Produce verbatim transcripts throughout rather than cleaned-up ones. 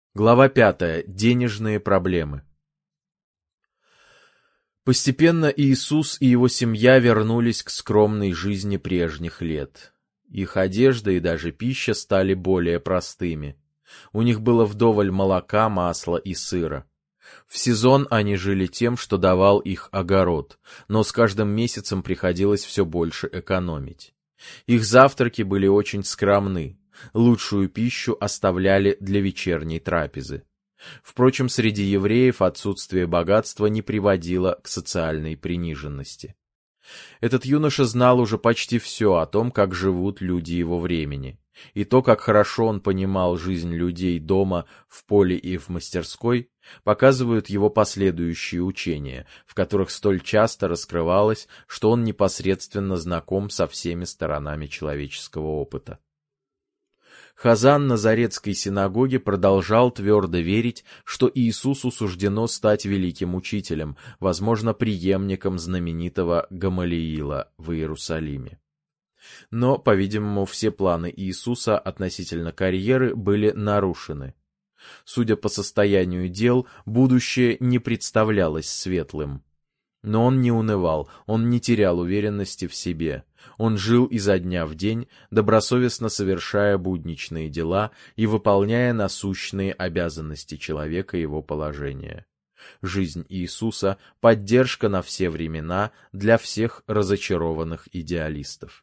Глава пятая. Денежные проблемы. Постепенно Иисус и его семья вернулись к скромной жизни прежних лет. Их одежда и даже пища стали более простыми. У них было вдоволь молока, масла и сыра. В сезон они жили тем, что давал их огород, но с каждым месяцем приходилось все больше экономить. Их завтраки были очень скромны. Лучшую пищу оставляли для вечерней трапезы. Впрочем, среди евреев отсутствие богатства не приводило к социальной приниженности. Этот юноша знал уже почти все о том, как живут люди его времени, и то, как хорошо он понимал жизнь людей дома, в поле и в мастерской, показывают его последующие учения, в которых столь часто раскрывалось, что он непосредственно знаком со всеми сторонами человеческого опыта. Хазан Назаретской синагоги продолжал твердо верить, что Иисусу суждено стать великим учителем, возможно, преемником знаменитого Гамалиила в Иерусалиме. Но, по-видимому, все планы Иисуса относительно карьеры были нарушены. Судя по состоянию дел, будущее не представлялось светлым. Но он не унывал, он не терял уверенности в себе. Он жил изо дня в день, добросовестно совершая будничные дела и выполняя насущные обязанности человека и его положения. Жизнь Иисуса — поддержка на все времена для всех разочарованных идеалистов.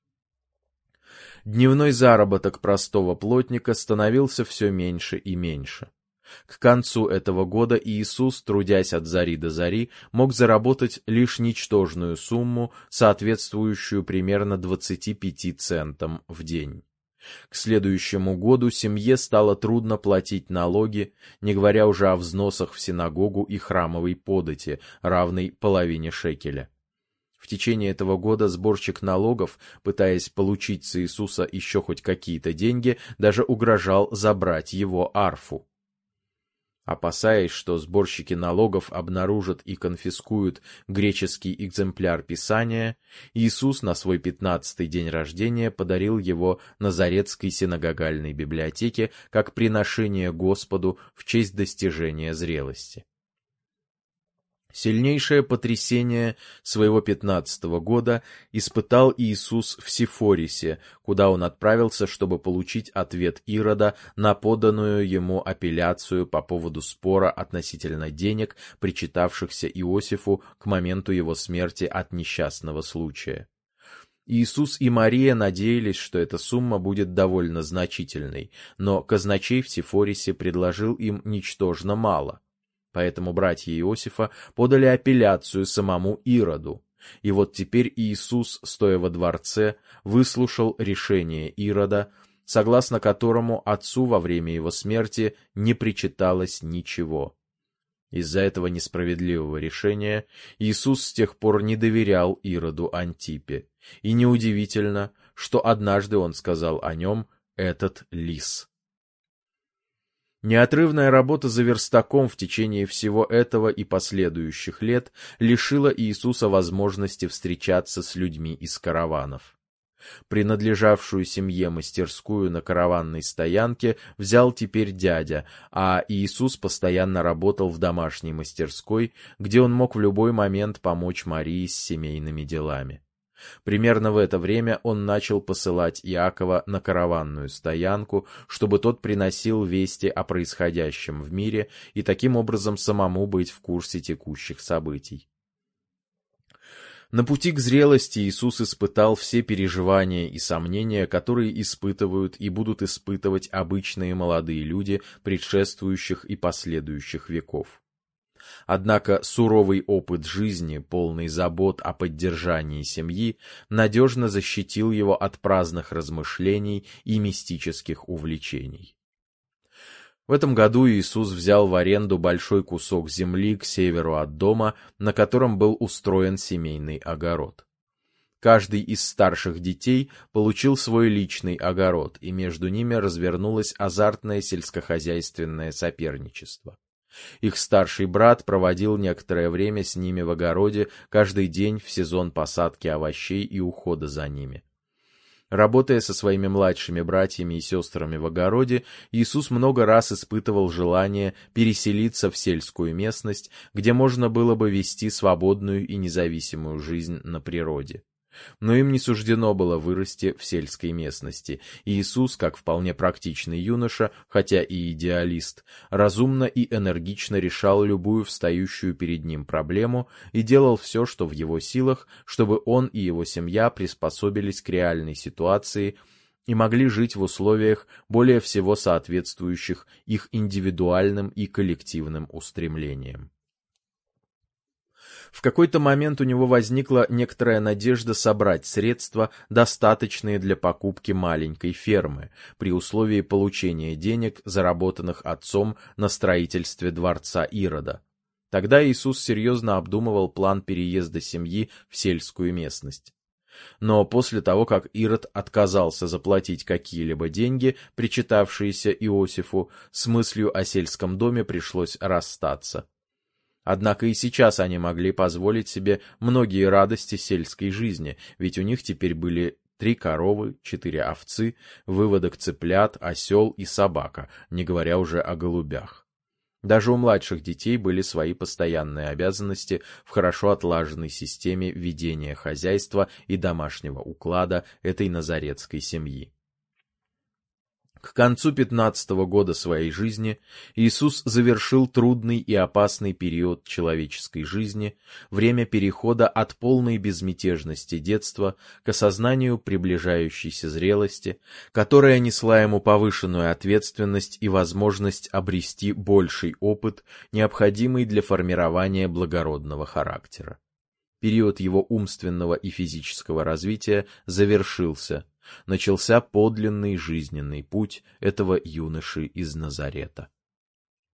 Дневной заработок простого плотника становился все меньше и меньше. К концу этого года Иисус, трудясь от зари до зари, мог заработать лишь ничтожную сумму, соответствующую примерно двадцати пяти центам в день. К следующему году семье стало трудно платить налоги, не говоря уже о взносах в синагогу и храмовой подати, равной половине шекеля. В течение этого года сборщик налогов, пытаясь получить с Иисуса еще хоть какие-то деньги, даже угрожал забрать его арфу. Опасаясь, что сборщики налогов обнаружат и конфискуют греческий экземпляр Писания, Иисус на свой пятнадцатый день рождения подарил его Назаретской синагогальной библиотеке как приношение Господу в честь достижения зрелости. Сильнейшее потрясение своего пятнадцатого года испытал Иисус в Сифорисе, куда он отправился, чтобы получить ответ Ирода на поданную ему апелляцию по поводу спора относительно денег, причитавшихся Иосифу к моменту его смерти от несчастного случая. Иисус и Мария надеялись, что эта сумма будет довольно значительной, но казначей в Сифорисе предложил им ничтожно мало. Поэтому братья Иосифа подали апелляцию самому Ироду. И вот теперь Иисус, стоя во дворце, выслушал решение Ирода, согласно которому отцу во время его смерти не причиталось ничего. Из-за этого несправедливого решения Иисус с тех пор не доверял Ироду Антипе. И неудивительно, что однажды он сказал о нем «этот лис». Неотрывная работа за верстаком в течение всего этого и последующих лет лишила Иисуса возможности встречаться с людьми из караванов. Принадлежавшую семье мастерскую на караванной стоянке взял теперь дядя, а Иисус постоянно работал в домашней мастерской, где он мог в любой момент помочь Марии с семейными делами. Примерно в это время он начал посылать Иакова на караванную стоянку, чтобы тот приносил вести о происходящем в мире и таким образом самому быть в курсе текущих событий. На пути к зрелости Иисус испытал все переживания и сомнения, которые испытывают и будут испытывать обычные молодые люди предшествующих и последующих веков. Однако суровый опыт жизни, полный забот о поддержании семьи, надежно защитил его от праздных размышлений и мистических увлечений. В этом году Иисус взял в аренду большой кусок земли к северу от дома, на котором был устроен семейный огород. Каждый из старших детей получил свой личный огород, и между ними развернулось азартное сельскохозяйственное соперничество. Их старший брат проводил некоторое время с ними в огороде каждый день в сезон посадки овощей и ухода за ними. Работая со своими младшими братьями и сестрами в огороде, Иисус много раз испытывал желание переселиться в сельскую местность, где можно было бы вести свободную и независимую жизнь на природе. Но им не суждено было вырасти в сельской местности, и Иисус, как вполне практичный юноша, хотя и идеалист, разумно и энергично решал любую встающую перед ним проблему и делал все, что в его силах, чтобы он и его семья приспособились к реальной ситуации и могли жить в условиях, более всего соответствующих их индивидуальным и коллективным устремлениям. В какой-то момент у него возникла некоторая надежда собрать средства, достаточные для покупки маленькой фермы, при условии получения денег, заработанных отцом на строительстве дворца Ирода. Тогда Иисус серьезно обдумывал план переезда семьи в сельскую местность. Но после того, как Ирод отказался заплатить какие-либо деньги, причитавшиеся Иосифу, с мыслью о сельском доме пришлось расстаться. Однако и сейчас они могли позволить себе многие радости сельской жизни, ведь у них теперь были три коровы, четыре овцы, выводок цыплят, осел и собака, не говоря уже о голубях. Даже у младших детей были свои постоянные обязанности в хорошо отлаженной системе ведения хозяйства и домашнего уклада этой назаретской семьи. К концу пятнадцатого года своей жизни Иисус завершил трудный и опасный период человеческой жизни, время перехода от полной безмятежности детства к осознанию приближающейся зрелости, которая несла ему повышенную ответственность и возможность обрести больший опыт, необходимый для формирования благородного характера. Период его умственного и физического развития завершился. Начался подлинный жизненный путь этого юноши из Назарета.